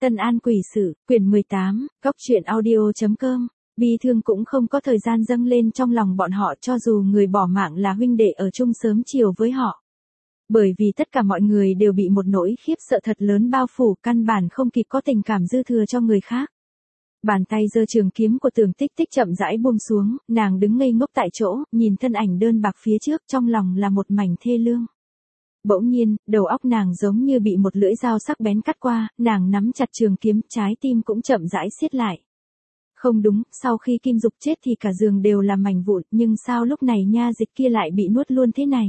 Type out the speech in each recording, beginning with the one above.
Tân An Quỷ Sự, quyển 18, Góc truyện audio.com. Bi thương cũng không có thời gian dâng lên trong lòng bọn họ cho dù người bỏ mạng là huynh đệ ở chung sớm chiều với họ. Bởi vì tất cả mọi người đều bị một nỗi khiếp sợ thật lớn bao phủ, căn bản không kịp có tình cảm dư thừa cho người khác. Bàn tay giơ trường kiếm của Tưởng Tích Tích chậm rãi buông xuống, nàng đứng ngây ngốc tại chỗ, nhìn thân ảnh đơn bạc phía trước, trong lòng là một mảnh thê lương. Bỗng nhiên, đầu óc nàng giống như bị một lưỡi dao sắc bén cắt qua, nàng nắm chặt trường kiếm, trái tim cũng chậm rãi siết lại. Không đúng, sau khi Kim Dục chết thì cả giường đều là mảnh vụn, nhưng sao lúc này nha dịch kia lại bị nuốt luôn thế này?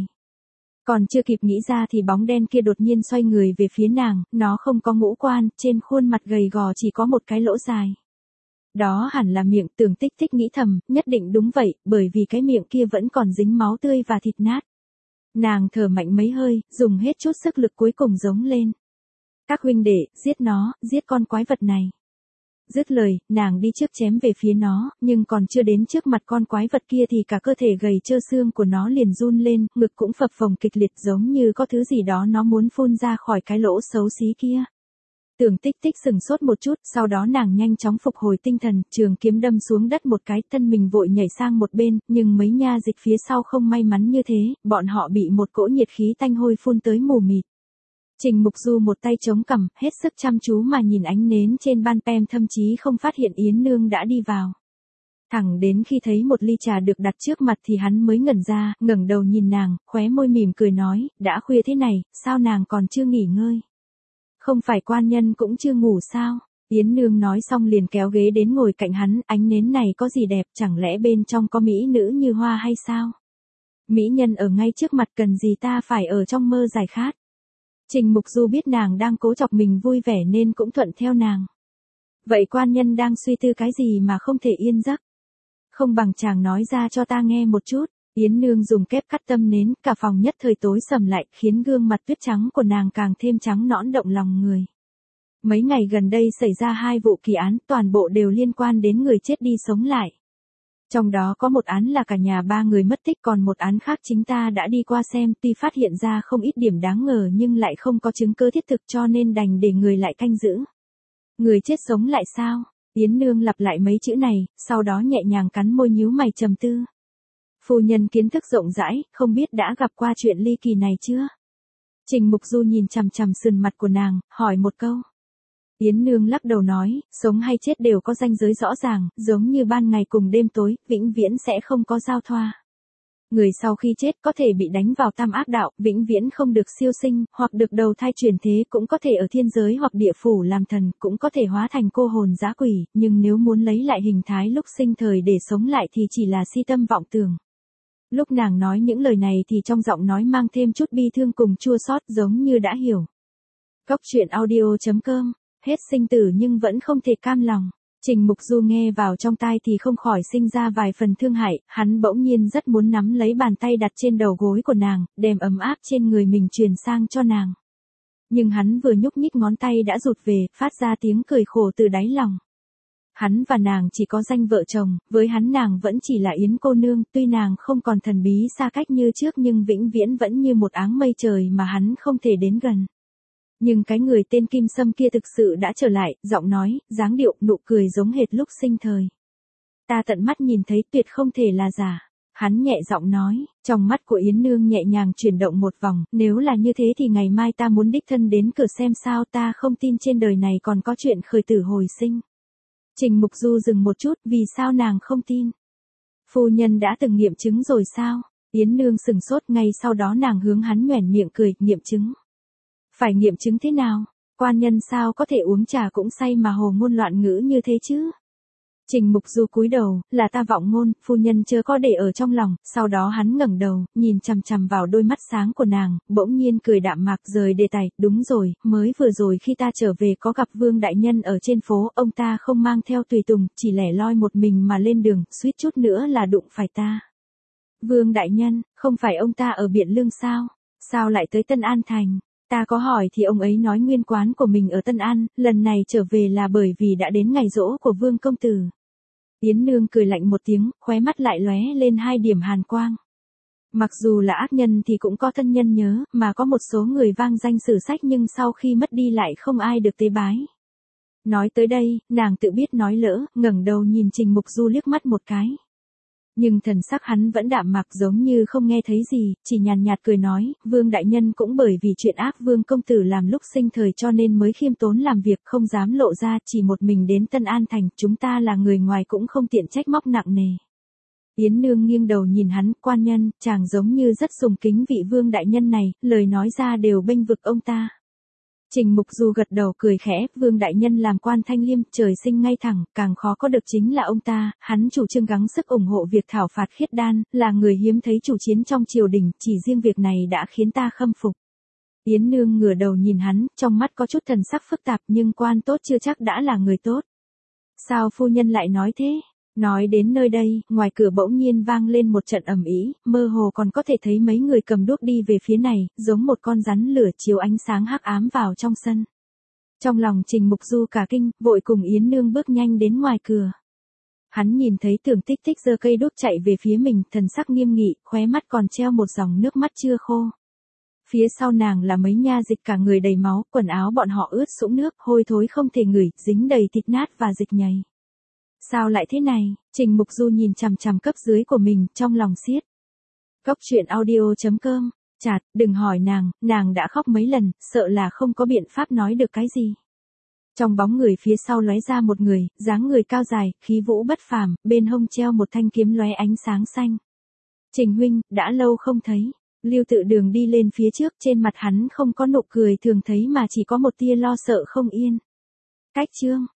Còn chưa kịp nghĩ ra thì bóng đen kia đột nhiên xoay người về phía nàng, nó không có ngũ quan, trên khuôn mặt gầy gò chỉ có một cái lỗ dài. Đó hẳn là miệng, Tưởng Tích Tích nghĩ thầm, nhất định đúng vậy, bởi vì cái miệng kia vẫn còn dính máu tươi và thịt nát. Nàng thở mạnh mấy hơi, dùng hết chút sức lực cuối cùng giống lên. Các huynh đệ, giết nó, giết con quái vật này. Dứt lời, nàng đi trước chém về phía nó, nhưng còn chưa đến trước mặt con quái vật kia thì cả cơ thể gầy trơ xương của nó liền run lên, ngực cũng phập phồng kịch liệt giống như có thứ gì đó nó muốn phun ra khỏi cái lỗ xấu xí kia. Tưởng Tích Tích sừng sốt một chút, sau đó nàng nhanh chóng phục hồi tinh thần, trường kiếm đâm xuống đất một cái, thân mình vội nhảy sang một bên, nhưng mấy nha dịch phía sau không may mắn như thế, bọn họ bị một cỗ nhiệt khí tanh hôi phun tới mù mịt. Trình Mục Du một tay chống cằm, hết sức chăm chú mà nhìn ánh nến trên ban pem, thậm chí không phát hiện Yến Nương đã đi vào. Thẳng đến khi thấy một ly trà được đặt trước mặt thì hắn mới ngẩn ra, ngẩng đầu nhìn nàng, khóe môi mỉm cười nói, đã khuya thế này, sao nàng còn chưa nghỉ ngơi? Không phải quan nhân cũng chưa ngủ sao? Yến Nương nói xong liền kéo ghế đến ngồi cạnh hắn, ánh nến này có gì đẹp, chẳng lẽ bên trong có mỹ nữ như hoa hay sao? Mỹ nhân ở ngay trước mặt, cần gì ta phải ở trong mơ giải khát? Trình Mục Du biết nàng đang cố chọc mình vui vẻ nên cũng thuận theo nàng. Vậy quan nhân đang suy tư cái gì mà không thể yên giấc? Không bằng chàng nói ra cho ta nghe một chút. Yến Nương dùng kép cắt tâm nến, cả phòng nhất thời tối sầm lại, khiến gương mặt tuyết trắng của nàng càng thêm trắng nõn động lòng người. Mấy ngày gần đây xảy ra 2 vụ kỳ án, toàn bộ đều liên quan đến người chết đi sống lại. Trong đó có một án là cả nhà 3 người mất tích, còn một án khác chính ta đã đi qua xem, tuy phát hiện ra không ít điểm đáng ngờ nhưng lại không có chứng cứ thiết thực cho nên đành để người lại canh giữ. Người chết sống lại sao? Yến Nương lặp lại mấy chữ này, sau đó nhẹ nhàng cắn môi nhíu mày trầm tư. Phu nhân kiến thức rộng rãi, không biết đã gặp qua chuyện ly kỳ này chưa? Trình Mục Du nhìn chằm chằm sườn mặt của nàng, hỏi một câu. Yến Nương lắc đầu nói, sống hay chết đều có ranh giới rõ ràng, giống như ban ngày cùng đêm tối, vĩnh viễn sẽ không có giao thoa. Người sau khi chết có thể bị đánh vào tam ác đạo, vĩnh viễn không được siêu sinh, hoặc được đầu thai chuyển thế, cũng có thể ở thiên giới hoặc địa phủ làm thần, cũng có thể hóa thành cô hồn dã quỷ, nhưng nếu muốn lấy lại hình thái lúc sinh thời để sống lại thì chỉ là si tâm vọng tưởng. Lúc nàng nói những lời này thì trong giọng nói mang thêm chút bi thương cùng chua xót, giống như đã hiểu. Góc truyện audio.com. Hết sinh tử nhưng vẫn không thể cam lòng. Trình Mục Du nghe vào trong tai thì không khỏi sinh ra vài phần thương hại, hắn bỗng nhiên rất muốn nắm lấy bàn tay đặt trên đầu gối của nàng, đem ấm áp trên người mình truyền sang cho nàng. Nhưng hắn vừa nhúc nhích ngón tay đã rụt về, phát ra tiếng cười khổ từ đáy lòng. Hắn và nàng chỉ có danh vợ chồng, với hắn nàng vẫn chỉ là Yến cô nương, tuy nàng không còn thần bí xa cách như trước nhưng vĩnh viễn vẫn như một áng mây trời mà hắn không thể đến gần. Nhưng cái người tên Kim Sâm kia thực sự đã trở lại, giọng nói, dáng điệu, nụ cười giống hệt lúc sinh thời. Ta tận mắt nhìn thấy, tuyệt không thể là giả. Hắn nhẹ giọng nói, trong mắt của Yến Nương nhẹ nhàng chuyển động một vòng, nếu là như thế thì ngày mai ta muốn đích thân đến cửa xem sao, ta không tin trên đời này còn có chuyện khởi tử hồi sinh. Trình Mục Du dừng một chút, vì sao nàng không tin? Phu nhân đã từng nghiệm chứng rồi sao? Yến Nương sừng sốt, ngay sau đó nàng hướng hắn nhoẻn miệng cười, nghiệm chứng. Phải nghiệm chứng thế nào? Quan nhân sao có thể uống trà cũng say mà hồ ngôn loạn ngữ như thế chứ? Trình Mục Du cúi đầu, là ta vọng ngôn, phu nhân chớ có để ở trong lòng, sau đó hắn ngẩng đầu, nhìn chằm chằm vào đôi mắt sáng của nàng, bỗng nhiên cười đạm mạc rời đề tài, đúng rồi, mới vừa rồi khi ta trở về có gặp Vương đại nhân ở trên phố, ông ta không mang theo tùy tùng, chỉ lẻ loi một mình mà lên đường, suýt chút nữa là đụng phải ta. Vương đại nhân, không phải ông ta ở Biện Lương sao? Sao lại tới Tân An Thành? Ta có hỏi thì ông ấy nói nguyên quán của mình ở Tân An, lần này trở về là bởi vì đã đến ngày giỗ của Vương công tử. Yến Nương cười lạnh một tiếng, khóe mắt lại lóe lên 2 điểm hàn quang. Mặc dù là ác nhân thì cũng có thân nhân nhớ, mà có một số người vang danh sử sách nhưng sau khi mất đi lại không ai được tế bái. Nói tới đây, nàng tự biết nói lỡ, ngẩng đầu nhìn Trình Mục Du liếc mắt một cái. Nhưng thần sắc hắn vẫn đạm mạc giống như không nghe thấy gì, chỉ nhàn nhạt cười nói, Vương đại nhân cũng bởi vì chuyện ác Vương công tử làm lúc sinh thời cho nên mới khiêm tốn làm việc không dám lộ ra, chỉ một mình đến Tân An Thành, chúng ta là người ngoài cũng không tiện trách móc nặng nề. Yến Nương nghiêng đầu nhìn hắn, quan nhân, chàng giống như rất sùng kính vị Vương đại nhân này, lời nói ra đều bênh vực ông ta. Trình Mục Du gật đầu cười khẽ, Vương đại nhân làm quan thanh liêm, trời sinh ngay thẳng, càng khó có được chính là ông ta, hắn chủ trương gắng sức ủng hộ việc thảo phạt khiết đan, là người hiếm thấy chủ chiến trong triều đình, chỉ riêng việc này đã khiến ta khâm phục. Yến Nương ngửa đầu nhìn hắn, trong mắt có chút thần sắc phức tạp nhưng quan tốt chưa chắc đã là người tốt. Sao phu nhân lại nói thế? Nói đến nơi đây, ngoài cửa bỗng nhiên vang lên một trận ầm ĩ, mơ hồ còn có thể thấy mấy người cầm đuốc đi về phía này, giống một con rắn lửa chiếu ánh sáng hắc ám vào trong sân. Trong lòng Trình Mục Du cả kinh, vội cùng Yến Nương bước nhanh đến ngoài cửa. Hắn nhìn thấy Tưởng Tích Tích giơ cây đuốc chạy về phía mình, thần sắc nghiêm nghị, khóe mắt còn treo một dòng nước mắt chưa khô. Phía sau nàng là mấy nha dịch cả người đầy máu, quần áo bọn họ ướt sũng nước, hôi thối không thể ngửi, dính đầy thịt nát và dịch nhầy. Sao lại thế này? Trình Mục Du nhìn chằm chằm cấp dưới của mình, trong lòng xiết. Cốc truyện audio.com, chạt, đừng hỏi nàng đã khóc mấy lần, sợ là không có biện pháp nói được cái gì. Trong bóng người phía sau lóe ra một người, dáng người cao dài, khí vũ bất phàm, bên hông treo một thanh kiếm lóe ánh sáng xanh. Trình huynh, đã lâu không thấy. Lưu Tự Đường đi lên phía trước, trên mặt hắn không có nụ cười thường thấy mà chỉ có một tia lo sợ không yên. Cách chương